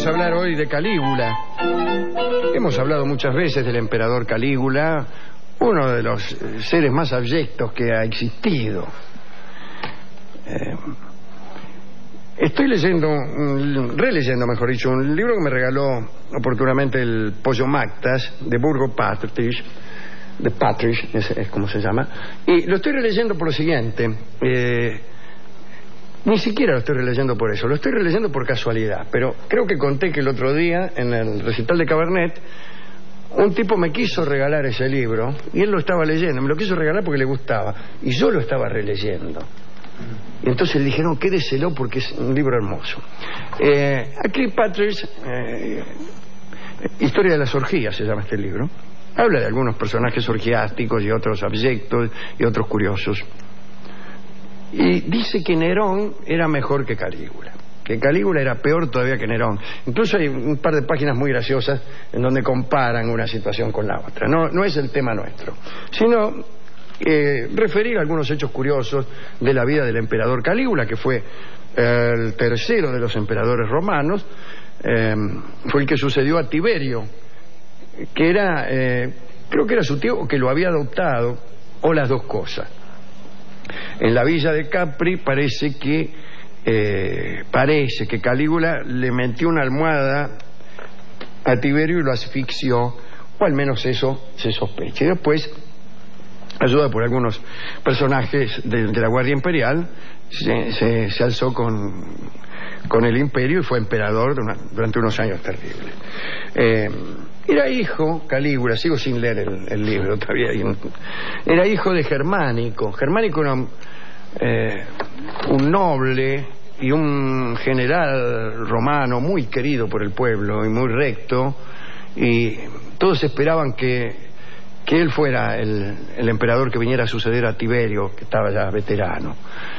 Vamos a hablar hoy de Calígula. Hemos hablado muchas veces del emperador Calígula, uno de los seres más abyectos que ha existido. Estoy releyendo, mejor dicho, un libro que me regaló oportunamente el Pollo Mactas, de Burgo Patrick, de Patrick, es como se llama, y lo estoy releyendo por lo siguiente. Ni siquiera lo estoy releyendo por eso, lo estoy releyendo por casualidad, pero creo que conté que el otro día, en el recital de Cabernet, un tipo me quiso regalar ese libro, y él lo estaba leyendo, me lo quiso regalar porque le gustaba, y yo lo estaba releyendo. Y entonces le dije, no, quédeselo porque es un libro hermoso. Aquí Patrick, Historia de las orgías se llama este libro. Habla de algunos personajes orgiásticos y otros abyectos y otros curiosos. Y dice que Nerón era mejor que Calígula, que Calígula era peor todavía que Nerón. Incluso hay un par de páginas muy graciosas en donde comparan una situación con la otra. No es el tema nuestro, sino referir algunos hechos curiosos de la vida del emperador Calígula, que fue el tercero de los emperadores romanos. Fue el que sucedió a Tiberio, que era, creo que era su tío o que lo había adoptado, o las dos cosas. En la villa de Capri parece que Calígula le metió una almohada a Tiberio y lo asfixió, o al menos eso se sospecha. Y después, ayudado por algunos personajes de la Guardia Imperial, se alzó con el imperio y fue emperador durante unos años terribles. Era hijo, Calígula, sigo sin leer el libro todavía, era hijo de Germánico. Germánico era un noble y un general romano muy querido por el pueblo y muy recto, y todos esperaban que él fuera el emperador que viniera a suceder a Tiberio, que estaba ya veterano.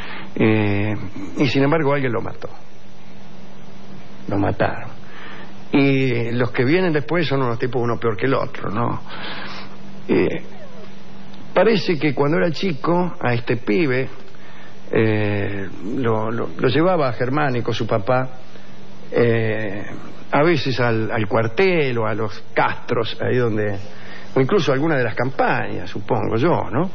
Y sin embargo alguien lo mató. Lo mataron. Y los que vienen después son unos tipos uno peor que el otro, ¿no? Parece que cuando era chico, a este pibe lo llevaba a Germánico, su papá, a veces al cuartel o a los castros, ahí donde, o incluso a alguna de las campañas, supongo yo, ¿no?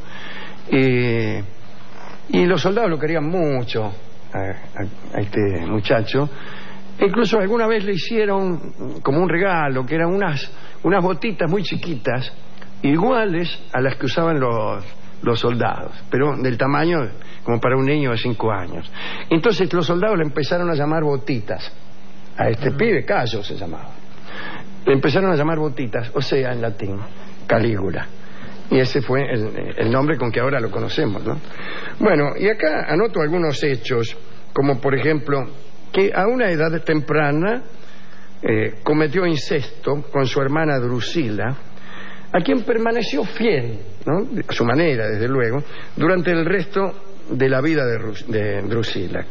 Y los soldados lo querían mucho a este muchacho. Incluso alguna vez le hicieron como un regalo, que eran unas botitas muy chiquitas, iguales a las que usaban los soldados, pero del tamaño como para un niño de 5 años. Entonces los soldados le empezaron a llamar botitas a este pibe, Cayo se llamaba. Le empezaron a llamar botitas, o sea, en latín, Calígula. Y ese fue el nombre con que ahora lo conocemos, ¿no? Bueno, y acá anoto algunos hechos, como por ejemplo, que a una edad temprana cometió incesto con su hermana Drusila, a quien permaneció fiel, ¿no?, a su manera, desde luego, durante el resto de la vida de Drusila.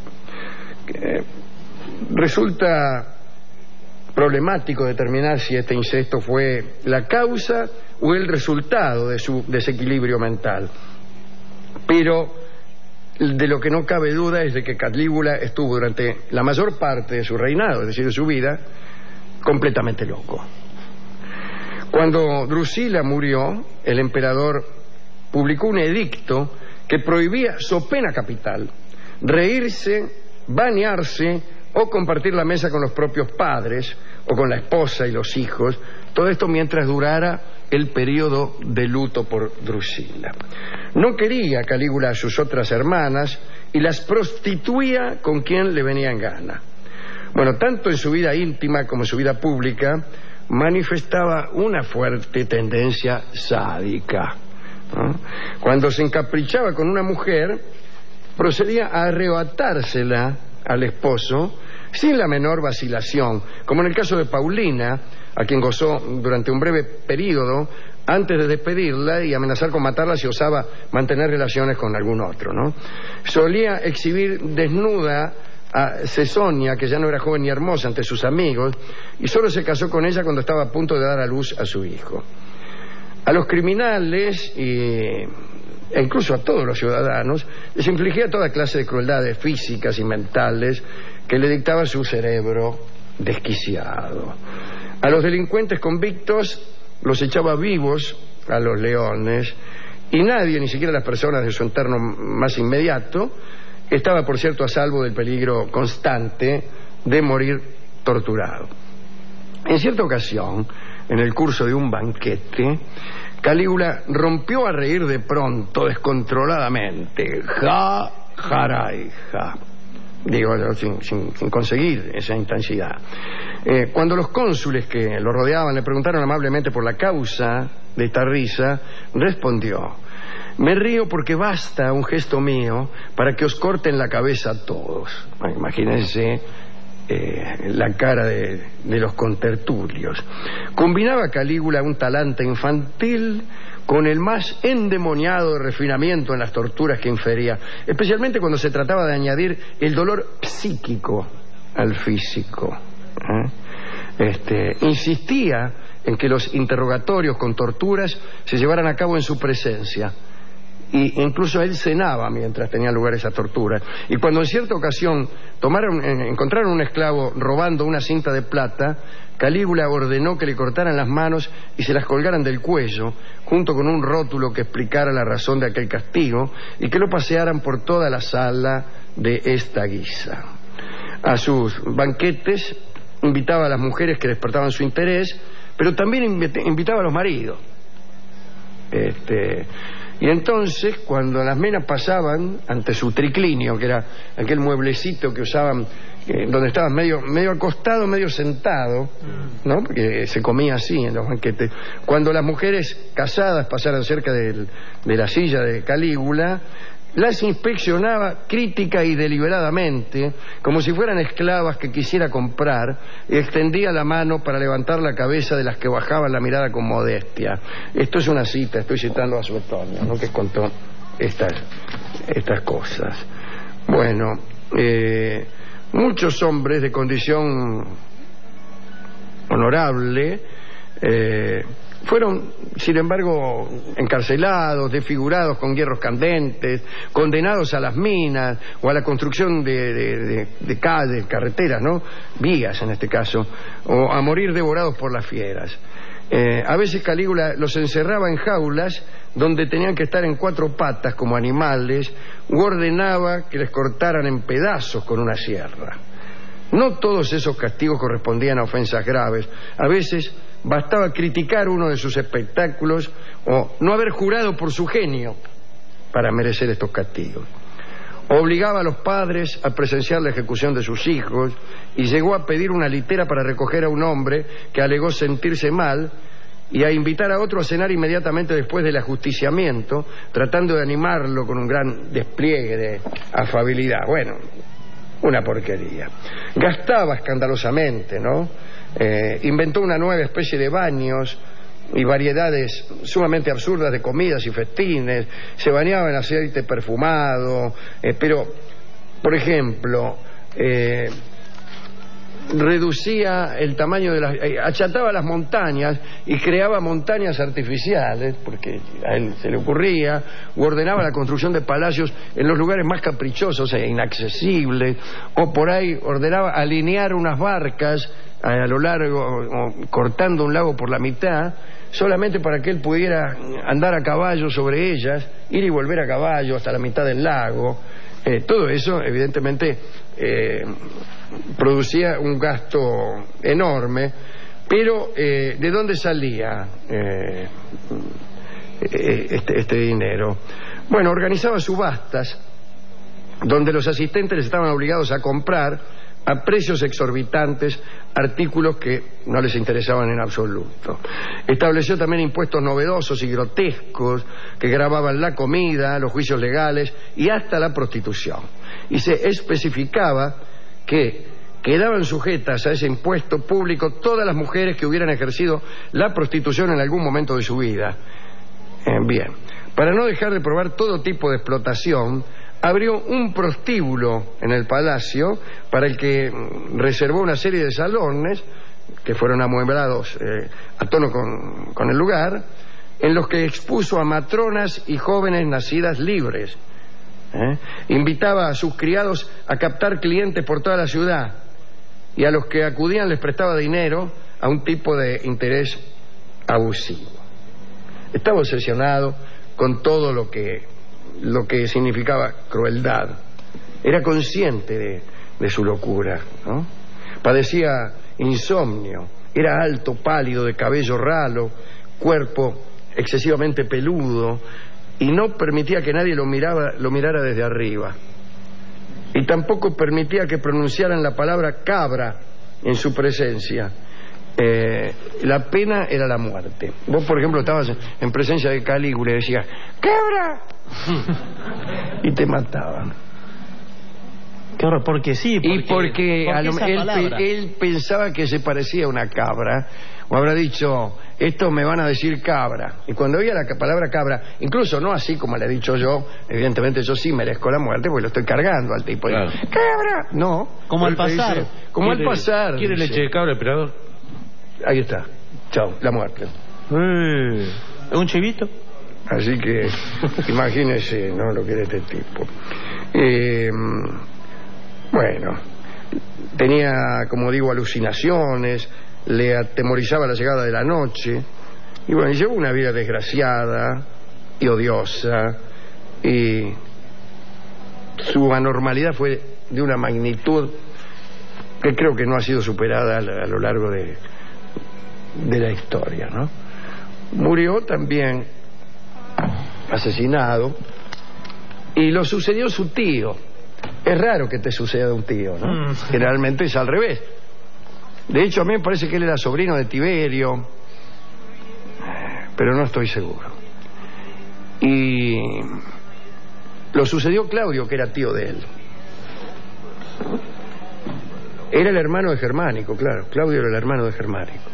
Resulta problemático determinar si este incesto fue la causa o el resultado de su desequilibrio mental, pero de lo que no cabe duda es de que Calígula estuvo durante la mayor parte de su reinado, es decir, de su vida, completamente loco. Cuando Drusila murió, el emperador publicó un edicto que prohibía, so pena capital, reírse, bañarse o compartir la mesa con los propios padres o con la esposa y los hijos, todo esto mientras durara el periodo de luto por Drusila. No quería Calígula a sus otras hermanas y las prostituía con quien le venía en gana. Bueno, tanto en su vida íntima como en su vida pública manifestaba una fuerte tendencia sádica, ¿no? Cuando se encaprichaba con una mujer, procedía a arrebatársela al esposo sin la menor vacilación, como en el caso de Paulina, a quien gozó durante un breve periodo antes de despedirla y amenazar con matarla si osaba mantener relaciones con algún otro, ¿no? Solía exhibir desnuda a Cesonia, que ya no era joven ni hermosa, ante sus amigos, y solo se casó con ella cuando estaba a punto de dar a luz a su hijo. A los criminales e incluso a todos los ciudadanos les infligía toda clase de crueldades físicas y mentales que le dictaba su cerebro desquiciado. A los delincuentes convictos los echaba vivos a los leones, y nadie, ni siquiera las personas de su entorno más inmediato, estaba, por cierto, a salvo del peligro constante de morir torturado. En cierta ocasión, en el curso de un banquete, Calígula rompió a reír de pronto, descontroladamente. Ja, jaray, ja. Digo, sin conseguir esa intensidad. Cuando los cónsules que lo rodeaban le preguntaron amablemente por la causa de esta risa, respondió: me río porque basta un gesto mío para que os corten la cabeza a todos. Bueno, imagínense la cara de los contertulios. Combinaba Calígula un talante infantil con el más endemoniado refinamiento en las torturas que infería, especialmente cuando se trataba de añadir el dolor psíquico al físico. Insistía en que los interrogatorios con torturas se llevaran a cabo en su presencia, y incluso él cenaba mientras tenía lugar esa tortura. Y cuando en cierta ocasión encontraron un esclavo robando una cinta de plata, Calígula ordenó que le cortaran las manos y se las colgaran del cuello, junto con un rótulo que explicara la razón de aquel castigo, y que lo pasearan por toda la sala de esta guisa. A sus banquetes invitaba a las mujeres que despertaban su interés, pero también invitaba a los maridos. Y entonces, cuando las menas pasaban ante su triclinio, que era aquel mueblecito que usaban, donde estabas medio acostado, medio sentado, ¿no? Porque se comía así en los banquetes. Cuando las mujeres casadas pasaran cerca de la silla de Calígula, las inspeccionaba crítica y deliberadamente, como si fueran esclavas que quisiera comprar, y extendía la mano para levantar la cabeza de las que bajaban la mirada con modestia. Esto es una cita, estoy citando a Suetonio, ¿no?, que contó estas cosas. Bueno, muchos hombres de condición honorable fueron, sin embargo, encarcelados, desfigurados con hierros candentes, condenados a las minas o a la construcción de calles, carreteras, ¿no?, vías en este caso, o a morir devorados por las fieras. A veces Calígula los encerraba en jaulas donde tenían que estar en cuatro patas como animales, u ordenaba que les cortaran en pedazos con una sierra. No todos esos castigos correspondían a ofensas graves. A veces bastaba criticar uno de sus espectáculos o no haber jurado por su genio para merecer estos castigos. Obligaba a los padres a presenciar la ejecución de sus hijos y llegó a pedir una litera para recoger a un hombre que alegó sentirse mal y a invitar a otro a cenar inmediatamente después del ajusticiamiento, tratando de animarlo con un gran despliegue de afabilidad. Bueno, una porquería. Gastaba escandalosamente, ¿no? Inventó una nueva especie de baños y variedades sumamente absurdas de comidas y festines. Se bañaba en aceite perfumado, pero, por ejemplo, reducía el tamaño de achataba las montañas y creaba montañas artificiales, porque a él se le ocurría, o ordenaba la construcción de palacios en los lugares más caprichosos e inaccesibles, o por ahí ordenaba alinear unas barcas a lo largo, o cortando un lago por la mitad, solamente para que él pudiera andar a caballo sobre ellas, ir y volver a caballo hasta la mitad del lago. Todo eso, evidentemente, producía un gasto enorme, pero ¿de dónde salía este dinero? Bueno, organizaba subastas donde los asistentes estaban obligados a comprar a precios exorbitantes artículos que no les interesaban en absoluto. Estableció también impuestos novedosos y grotescos que gravaban la comida, los juicios legales y hasta la prostitución. Y se especificaba que quedaban sujetas a ese impuesto público todas las mujeres que hubieran ejercido la prostitución en algún momento de su vida. Bien, para no dejar de probar todo tipo de explotación, abrió un prostíbulo en el palacio para el que reservó una serie de salones que fueron amueblados a tono con el lugar, en los que expuso a matronas y jóvenes nacidas libres. Invitaba a sus criados a captar clientes por toda la ciudad y a los que acudían les prestaba dinero a un tipo de interés abusivo. Estaba obsesionado con todo lo que significaba crueldad. Era consciente de su locura, ¿no? Padecía insomnio, era alto, pálido, de cabello ralo, cuerpo excesivamente peludo, y no permitía que nadie lo mirara desde arriba. Y tampoco permitía que pronunciaran la palabra cabra en su presencia. La pena era la muerte. Vos, por ejemplo, estabas en presencia de Calígula y decías ¡cabra! Y te mataban. Claro, porque sí. Porque él pensaba que se parecía a una cabra, o habrá dicho, esto me van a decir cabra. Y cuando oía la palabra cabra, incluso no así como le he dicho yo, evidentemente yo sí merezco la muerte porque lo estoy cargando al tipo. Claro. ¡Cabra! No. Como al pasar. Dice, como al pasar. ¿Quiere leche de cabra, emperador? Ahí está. Chao, la muerte. ¿Un chivito? Así que imagínese, ¿no?, lo que era este tipo. Bueno, tenía, como digo, alucinaciones, le atemorizaba la llegada de la noche, y bueno, llevó una vida desgraciada y odiosa, y su anormalidad fue de una magnitud que creo que no ha sido superada a lo largo de la historia, ¿no? Murió también asesinado, y lo sucedió su tío. Es raro que te suceda un tío, ¿no? Generalmente es al revés. De hecho, a mí me parece que él era sobrino de Tiberio, pero no estoy seguro. Y lo sucedió Claudio, que era tío de él. Era el hermano de Germánico, claro. Claudio era el hermano de Germánico.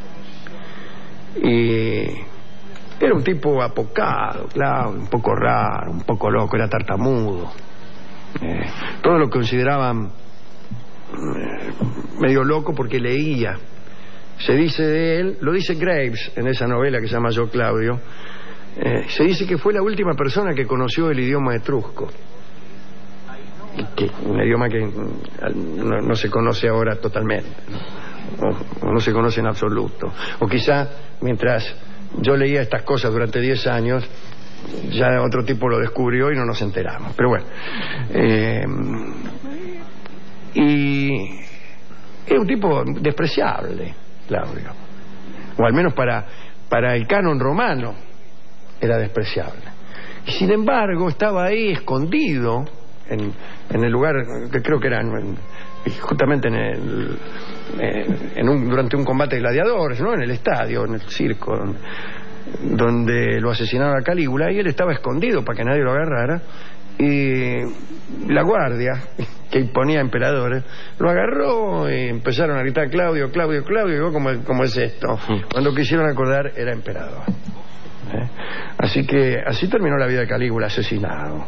Y era un tipo apocado, Claudio, un poco raro, un poco loco, era tartamudo. Todo lo consideraban medio loco porque leía. Se dice de él, lo dice Graves en esa novela que se llama Yo, Claudio, se dice que fue la última persona que conoció el idioma etrusco, un idioma que no se conoce ahora totalmente, o no se conoce en absoluto, o quizá mientras yo leía estas cosas durante 10 años ya otro tipo lo descubrió y no nos enteramos, pero bueno. Y era un tipo despreciable, Claudio, o al menos para el canon romano era despreciable, y sin embargo estaba ahí escondido en el lugar que creo que era justamente durante un combate de gladiadores, ¿no?, en el estadio, en el circo donde lo asesinaron a Calígula, y él estaba escondido para que nadie lo agarrara, y la guardia que imponía emperadores lo agarró y empezaron a gritar Claudio, Claudio, Claudio, y vos, ¿cómo es esto? Cuando quisieron acordar era emperador. Así que así terminó la vida de Calígula, asesinado.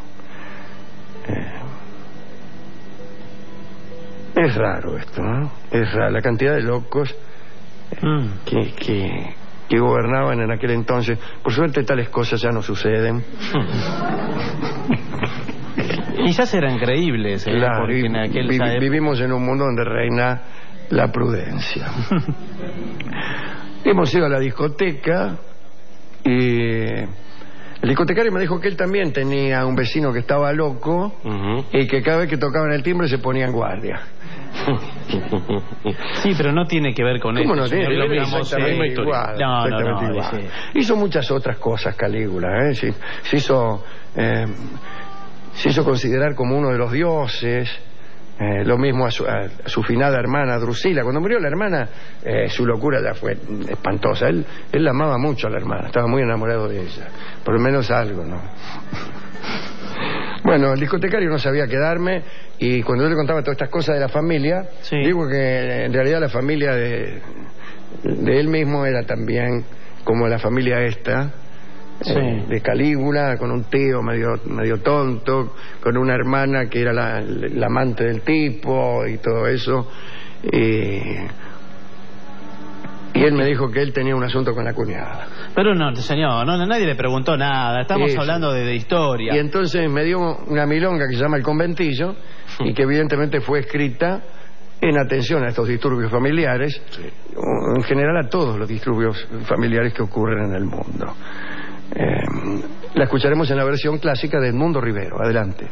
Es raro esto, ¿no? Es raro la cantidad de locos que gobernaban en aquel entonces. Por suerte tales cosas ya no suceden. Quizás eran creíbles, claro, porque en aquel vivimos en un mundo donde reina la prudencia. Hemos ido a la discoteca y el discotecario me dijo que él también tenía un vecino que estaba loco y que cada vez que tocaban el timbre se ponía en guardia. Sí, pero no tiene que ver con eso. ¿Cómo no tiene? Lo mismo, Exactamente igual. No, igual. Sí. Hizo muchas otras cosas Calígula, ¿eh? Se hizo considerar como uno de los dioses. Lo mismo a su finada hermana Drusila. Cuando murió la hermana, su locura ya fue espantosa. Él la amaba mucho a la hermana, estaba muy enamorado de ella. Por lo menos algo, ¿no? Bueno, el discotecario no sabía quedarme, y cuando yo le contaba todas estas cosas de la familia, digo que en realidad la familia de él mismo era también como la familia esta, de Calígula, con un tío medio tonto, con una hermana que era la amante del tipo y todo eso, y él me dijo que él tenía un asunto con la cuñada. Pero no, señor, nadie le preguntó nada, estamos hablando de historia. Y entonces me dio una milonga que se llama El Conventillo, y que evidentemente fue escrita en atención a estos disturbios familiares, en general a todos los disturbios familiares que ocurren en el mundo. La escucharemos en la versión clásica de Edmundo Rivero. Adelante.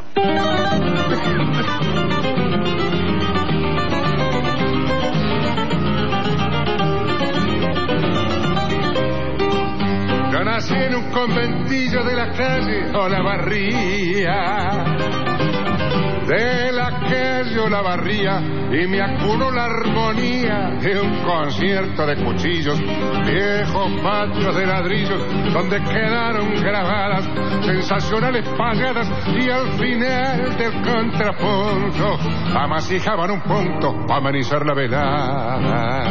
Yo nací en un conventillo de la calle Olavarría, de la calle Olavarría, y me acunó la armonía de un concierto de cuchillos, viejos patios de ladrillos, donde quedaron grabadas sensacionales payadas, y al final del contrapunto amasijaban un punto para amenizar la velada.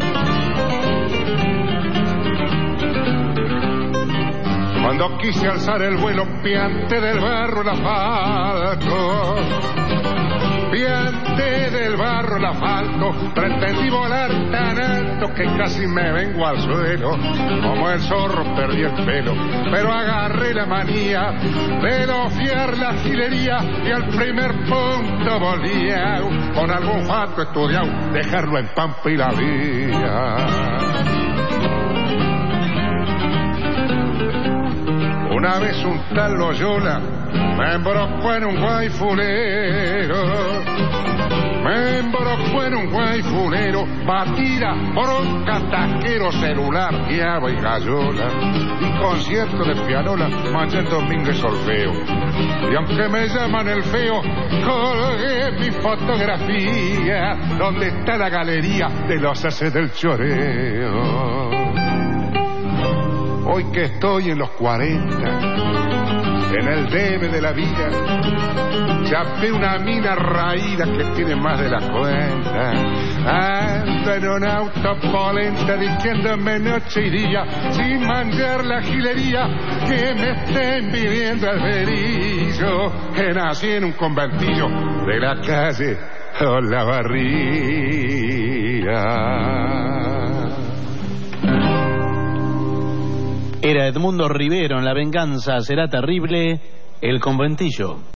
Cuando quise alzar el vuelo, piante del barro el asfalto, piante del barro el asfalto, pretendí volar tan alto que casi me vengo al suelo. Como el zorro perdí el pelo, pero agarré la manía de no fiar la gilería, y al primer punto volvía con algún fato estudiado, dejarlo en Pampa y la vía. Una vez un tal Loyola me embrocó en un guayfulero, batida por un cataquero celular, guiaba y gallola, y concierto de pianola, manché el domingo y solfeo. Y aunque me llaman el feo, colgué mi fotografía donde está la galería de los haces del choreo. Hoy que estoy en los 40, en el debe de la vida, chapé una mina raída que tiene más de la cuenta. Ando en un auto polenta diciéndome noche y día, sin manjar la gilería, que me está envidiendo el berillo, que nací en un conventillo de la calle Olavarría. Era Edmundo Rivero en La venganza será terrible, El conventillo.